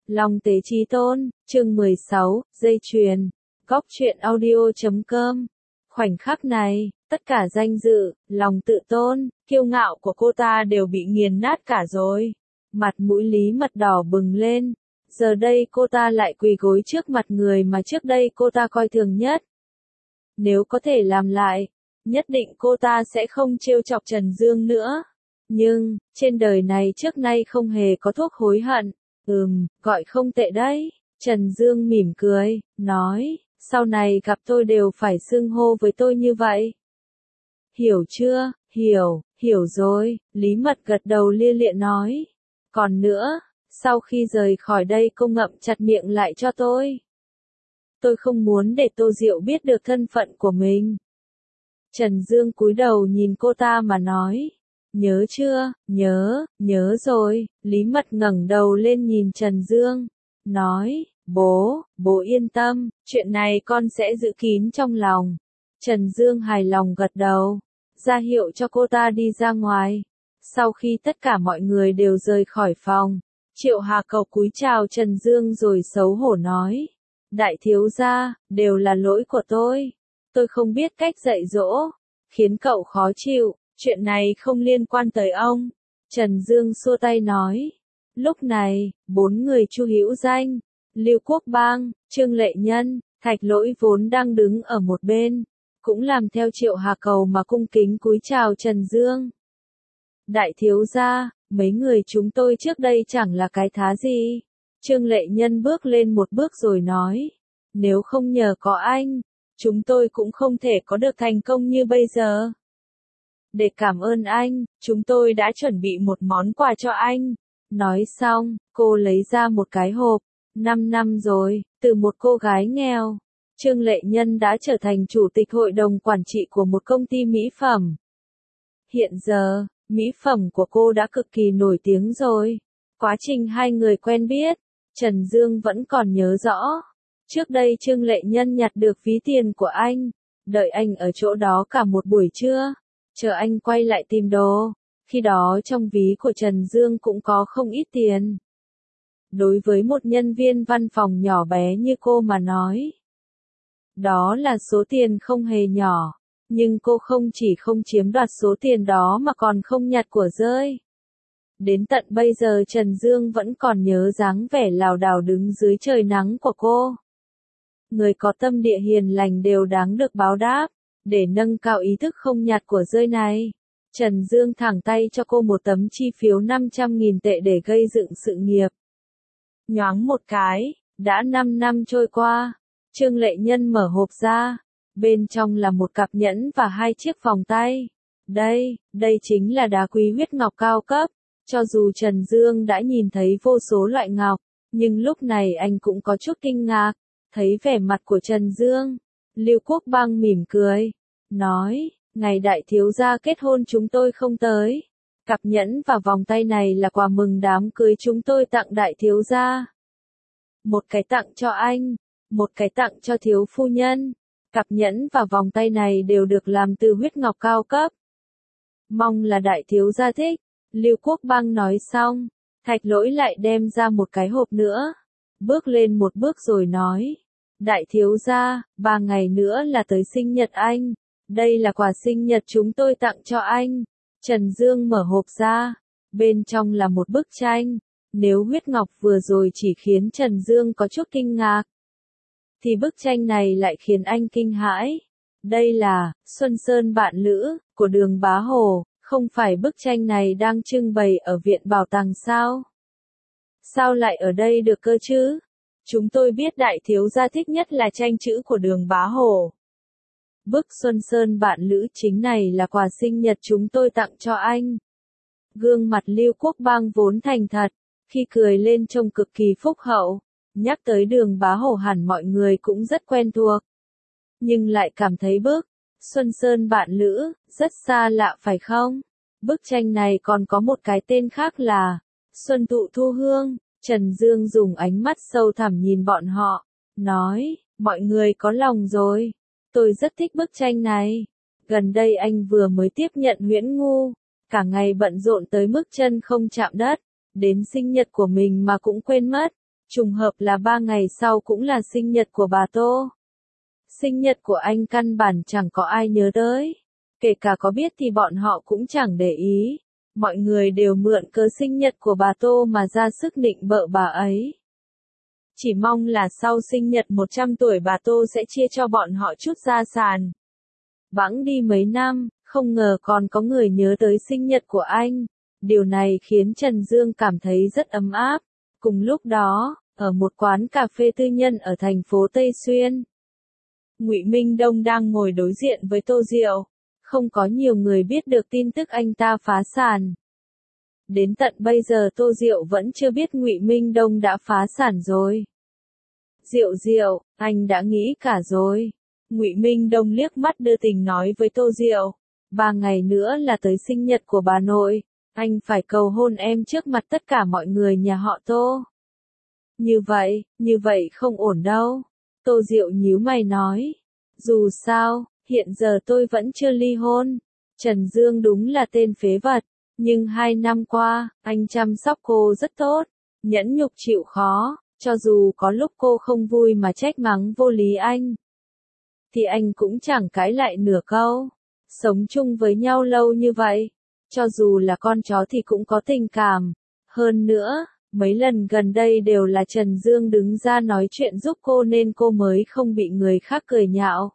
Long Tế Chí Tôn, chương 16, dây chuyền. Góc truyện audio.com. Khoảnh khắc này, tất cả danh dự, lòng tự tôn, kiêu ngạo của cô ta đều bị nghiền nát cả rồi. Mặt mũi Lý Mật đỏ bừng lên. Giờ đây cô ta lại quỳ gối trước mặt người mà trước đây cô ta coi thường nhất. Nếu có thể làm lại, nhất định cô ta sẽ không trêu chọc Trần Dương nữa. Nhưng, trên đời này trước nay không hề có thuốc hối hận. Gọi không tệ đấy. Trần Dương mỉm cười, nói, sau này gặp tôi đều phải xưng hô với tôi như vậy. Hiểu chưa? Hiểu rồi, Lý Mật gật đầu lia lịa nói. Còn nữa, sau khi rời khỏi đây cô ngậm chặt miệng lại cho tôi. Tôi không muốn để Tô Diệu biết được thân phận của mình. Trần Dương cúi đầu nhìn cô ta mà nói. Nhớ chưa? Nhớ rồi. Lý Mật ngẩng đầu lên nhìn Trần Dương. Nói, bố yên tâm, chuyện này con sẽ giữ kín trong lòng. Trần Dương hài lòng gật đầu, ra hiệu cho cô ta đi ra ngoài. Sau khi tất cả mọi người đều rời khỏi phòng, Triệu Hà Cầu cúi chào Trần Dương rồi xấu hổ nói. Đại thiếu gia, đều là lỗi của tôi. Tôi không biết cách dạy dỗ, khiến cậu khó chịu. Chuyện này không liên quan tới ông. Trần Dương xua tay nói. Lúc này, 4 người Chu Hữu Danh, Lưu Quốc Bang, Trương Lệ Nhân, Thạch Lỗi vốn đang đứng ở một bên, cũng làm theo Triệu Hà Cầu mà cung kính cúi chào Trần Dương. Đại thiếu gia, mấy người chúng tôi trước đây chẳng là cái thá gì. Trương Lệ Nhân bước lên một bước rồi nói. Nếu không nhờ có anh, chúng tôi cũng không thể có được thành công như bây giờ. Để cảm ơn anh, chúng tôi đã chuẩn bị một món quà cho anh. Nói xong, cô lấy ra một cái hộp. 5 năm rồi, từ một cô gái nghèo, Trương Lệ Nhân đã trở thành chủ tịch hội đồng quản trị của một công ty mỹ phẩm. Hiện giờ, mỹ phẩm của cô đã cực kỳ nổi tiếng rồi. Quá trình hai người quen biết, Trần Dương vẫn còn nhớ rõ. Trước đây Trương Lệ Nhân nhặt được ví tiền của anh, đợi anh ở chỗ đó cả một buổi trưa, chờ anh quay lại tìm đồ. Khi đó trong ví của Trần Dương cũng có không ít tiền. Đối với một nhân viên văn phòng nhỏ bé như cô mà nói, đó là số tiền không hề nhỏ. Nhưng cô không chỉ không chiếm đoạt số tiền đó mà còn không nhặt của rơi. Đến tận bây giờ Trần Dương vẫn còn nhớ dáng vẻ lảo đảo đứng dưới trời nắng của cô. Người có tâm địa hiền lành đều đáng được báo đáp. Để nâng cao ý thức không nhặt của rơi này, Trần Dương thẳng tay cho cô một tấm chi phiếu 500.000 tệ để gây dựng sự nghiệp. Nhoáng một cái, đã 5 năm trôi qua, Trương Lệ Nhân mở hộp ra, bên trong là một cặp nhẫn và 2 chiếc vòng tay. Đây chính là đá quý huyết ngọc cao cấp. Cho dù Trần Dương đã nhìn thấy vô số loại ngọc, nhưng lúc này anh cũng có chút kinh ngạc, thấy vẻ mặt của Trần Dương. Lưu Quốc Bang mỉm cười, nói, ngày đại thiếu gia kết hôn chúng tôi không tới. Cặp nhẫn và vòng tay này là quà mừng đám cưới chúng tôi tặng đại thiếu gia. Một cái tặng cho anh, một cái tặng cho thiếu phu nhân. Cặp nhẫn và vòng tay này đều được làm từ huyết ngọc cao cấp. Mong là đại thiếu gia thích. Lưu Quốc Bang nói xong, Thạch Lỗi lại đem ra một cái hộp nữa. Bước lên một bước rồi nói. Đại thiếu gia, 3 ngày nữa là tới sinh nhật anh. Đây là quà sinh nhật chúng tôi tặng cho anh. Trần Dương mở hộp ra. Bên trong là một bức tranh. Nếu huyết ngọc vừa rồi chỉ khiến Trần Dương có chút kinh ngạc, thì bức tranh này lại khiến anh kinh hãi. Đây là Xuân Sơn Bạn Lữ của Đường Bá Hồ. Không phải bức tranh này đang trưng bày ở viện bảo tàng sao? Sao lại ở đây được cơ chứ? Chúng tôi biết đại thiếu gia thích nhất là tranh chữ của Đường Bá Hồ. Bức Xuân Sơn Bạn Lữ chính này là quà sinh nhật chúng tôi tặng cho anh. Gương mặt Lưu Quốc Bang vốn thành thật, khi cười lên trông cực kỳ phúc hậu. Nhắc tới Đường Bá Hồ hẳn mọi người cũng rất quen thuộc. Nhưng lại cảm thấy bức Xuân Sơn Bạn Lữ rất xa lạ phải không? Bức tranh này còn có một cái tên khác là Xuân Tụ Thu Hương. Trần Dương dùng ánh mắt sâu thẳm nhìn bọn họ, nói, mọi người có lòng rồi. Tôi rất thích bức tranh này. Gần đây anh vừa mới tiếp nhận Huyễn Ngu, cả ngày bận rộn tới mức chân không chạm đất, đến sinh nhật của mình mà cũng quên mất. Trùng hợp là 3 ngày sau cũng là sinh nhật của bà Tô. Sinh nhật của anh căn bản chẳng có ai nhớ tới. Kể cả có biết thì bọn họ cũng chẳng để ý. Mọi người đều mượn cớ sinh nhật của bà Tô mà ra sức nịnh bợ bà ấy. Chỉ mong là sau sinh nhật 100 tuổi bà Tô sẽ chia cho bọn họ chút gia sản. Bẵng đi mấy năm, không ngờ còn có người nhớ tới sinh nhật của anh. Điều này khiến Trần Dương cảm thấy rất ấm áp. Cùng lúc đó, ở một quán cà phê tư nhân ở thành phố Tây Xuyên, Ngụy Minh Đông đang ngồi đối diện với Tô Diệu. Không có nhiều người biết được tin tức anh ta phá sản. Đến tận bây giờ Tô Diệu vẫn chưa biết Ngụy Minh Đông đã phá sản rồi. Diệu Diệu, anh đã nghĩ cả rồi. Ngụy Minh Đông liếc mắt đưa tình nói với Tô Diệu. 3 ngày nữa là tới sinh nhật của bà nội. Anh phải cầu hôn em trước mặt tất cả mọi người nhà họ Tô. Như vậy không ổn đâu. Tô Diệu nhíu mày nói. Dù sao, hiện giờ tôi vẫn chưa ly hôn. Trần Dương đúng là tên phế vật. Nhưng 2 năm qua, anh chăm sóc cô rất tốt. Nhẫn nhục chịu khó, cho dù có lúc cô không vui mà trách mắng vô lý anh, thì anh cũng chẳng cãi lại nửa câu. Sống chung với nhau lâu như vậy, cho dù là con chó thì cũng có tình cảm. Hơn nữa, mấy lần gần đây đều là Trần Dương đứng ra nói chuyện giúp cô nên cô mới không bị người khác cười nhạo.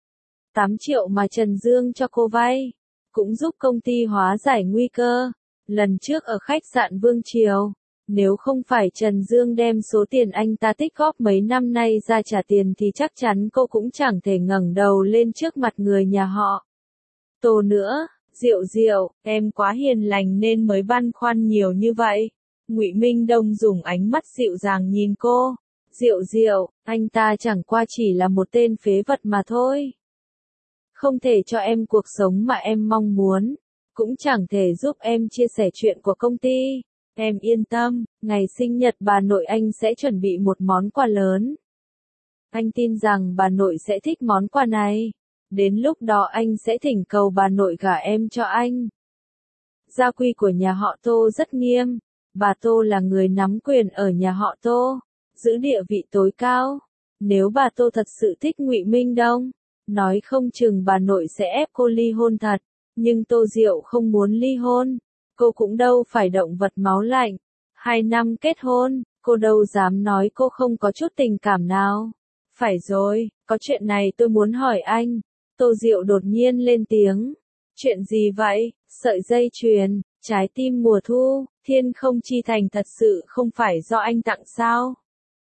8 triệu mà Trần Dương cho cô vay, cũng giúp công ty hóa giải nguy cơ. Lần trước ở khách sạn Vương Triều, nếu không phải Trần Dương đem số tiền anh ta tích góp mấy năm nay ra trả tiền thì chắc chắn cô cũng chẳng thể ngẩng đầu lên trước mặt người nhà họ Tô nữa. Diệu Diệu, em quá hiền lành nên mới băn khoăn nhiều như vậy. Ngụy Minh Đông dùng ánh mắt dịu dàng nhìn cô. Diệu Diệu, anh ta chẳng qua chỉ là một tên phế vật mà thôi. Không thể cho em cuộc sống mà em mong muốn, cũng chẳng thể giúp em chia sẻ chuyện của công ty. Em yên tâm, ngày sinh nhật bà nội anh sẽ chuẩn bị một món quà lớn. Anh tin rằng bà nội sẽ thích món quà này. Đến lúc đó anh sẽ thỉnh cầu bà nội gả em cho anh. Gia quy của nhà họ Tô rất nghiêm. Bà Tô là người nắm quyền ở nhà họ Tô, giữ địa vị tối cao. Nếu bà Tô thật sự thích Ngụy Minh Đông, nói không chừng bà nội sẽ ép cô ly hôn thật. Nhưng Tô Diệu không muốn ly hôn. Cô cũng đâu phải động vật máu lạnh. 2 năm kết hôn, cô đâu dám nói cô không có chút tình cảm nào. Phải rồi, có chuyện này tôi muốn hỏi anh. Tô Diệu đột nhiên lên tiếng. Chuyện gì vậy? Sợi dây chuyền, trái tim mùa thu, thiên không chi thành thật sự không phải do anh tặng sao?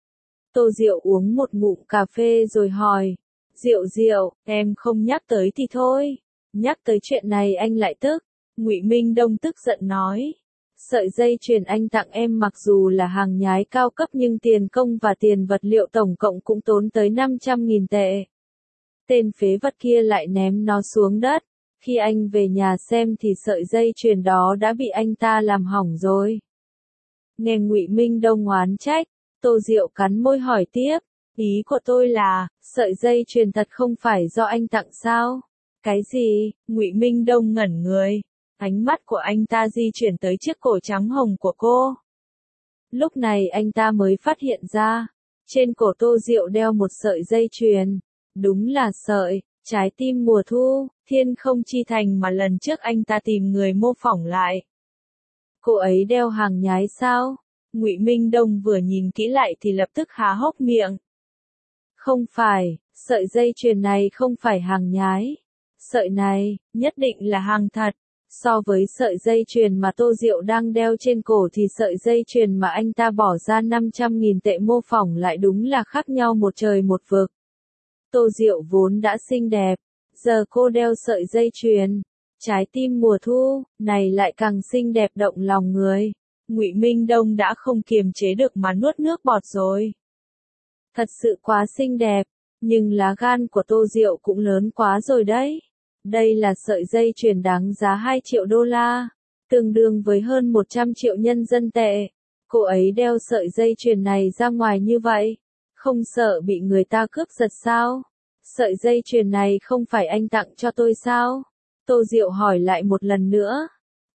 Tô Diệu uống một ngụm cà phê rồi hỏi. Diệu Diệu, em không nhắc tới thì thôi. Nhắc tới chuyện này anh lại tức. Ngụy Minh Đông tức giận nói. Sợi dây chuyền anh tặng em mặc dù là hàng nhái cao cấp nhưng tiền công và tiền vật liệu tổng cộng cũng tốn tới 500.000 tệ. Tên phế vật kia lại ném nó xuống đất. Khi anh về nhà xem thì sợi dây chuyền đó đã bị anh ta làm hỏng rồi. Nghe Ngụy Minh Đông oán trách, Tô Diệu cắn môi hỏi tiếp. Ý của tôi là, sợi dây chuyền thật không phải do anh tặng sao? Cái gì? Ngụy Minh Đông ngẩn người. Ánh mắt của anh ta di chuyển tới chiếc cổ trắng hồng của cô. Lúc này anh ta mới phát hiện ra, trên cổ Tô Diệu đeo một sợi dây chuyền. Đúng là sợi, trái tim mùa thu, thiên không chi thành mà lần trước anh ta tìm người mô phỏng lại. Cô ấy đeo hàng nhái sao? Ngụy Minh Đông vừa nhìn kỹ lại thì lập tức há hốc miệng. Không phải, sợi dây chuyền này không phải hàng nhái. Sợi này, nhất định là hàng thật. So với sợi dây chuyền mà Tô Diệu đang đeo trên cổ thì sợi dây chuyền mà anh ta bỏ ra 500.000 tệ mô phỏng lại đúng là khác nhau một trời một vực. Tô Diệu vốn đã xinh đẹp, giờ cô đeo sợi dây chuyền, trái tim mùa thu, này lại càng xinh đẹp động lòng người. Ngụy Minh Đông đã không kiềm chế được mà nuốt nước bọt rồi. Thật sự quá xinh đẹp, nhưng lá gan của Tô Diệu cũng lớn quá rồi đấy. Đây là sợi dây chuyền đáng giá 2 triệu đô la, tương đương với hơn 100 triệu nhân dân tệ. Cô ấy đeo sợi dây chuyền này ra ngoài như vậy, không sợ bị người ta cướp giật sao? Sợi dây chuyền này không phải anh tặng cho tôi sao? Tô Diệu hỏi lại một lần nữa.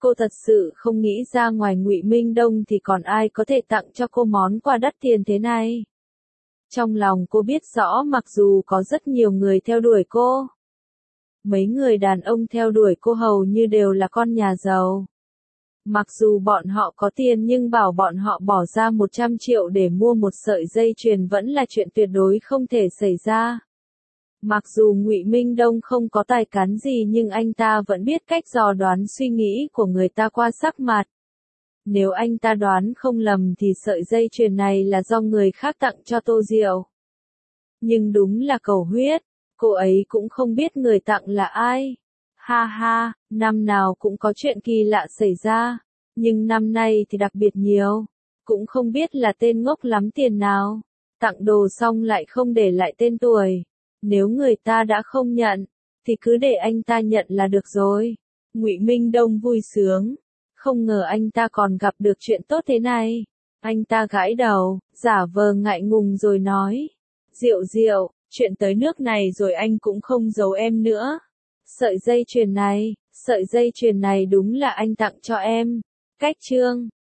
Cô thật sự không nghĩ ra ngoài Ngụy Minh Đông thì còn ai có thể tặng cho cô món quà đắt tiền thế này. Trong lòng cô biết rõ mặc dù có rất nhiều người theo đuổi cô. Mấy người đàn ông theo đuổi cô hầu như đều là con nhà giàu. Mặc dù bọn họ có tiền nhưng bảo bọn họ bỏ ra 100 triệu để mua một sợi dây chuyền vẫn là chuyện tuyệt đối không thể xảy ra. Mặc dù Ngụy Minh Đông không có tài cán gì nhưng anh ta vẫn biết cách dò đoán suy nghĩ của người ta qua sắc mặt. Nếu anh ta đoán không lầm thì sợi dây chuyền này là do người khác tặng cho Tô Diệu. Nhưng đúng là cầu huyết, cô ấy cũng không biết người tặng là ai. Ha ha, năm nào cũng có chuyện kỳ lạ xảy ra, nhưng năm nay thì đặc biệt nhiều. Cũng không biết là tên ngốc lắm tiền nào, tặng đồ xong lại không để lại tên tuổi. Nếu người ta đã không nhận, thì cứ để anh ta nhận là được rồi. Ngụy Minh Đông vui sướng, không ngờ anh ta còn gặp được chuyện tốt thế này. Anh ta gãi đầu, giả vờ ngại ngùng rồi nói. Diệu Diệu, chuyện tới nước này rồi anh cũng không giấu em nữa. Sợi dây chuyền này đúng là anh tặng cho em. Cách chương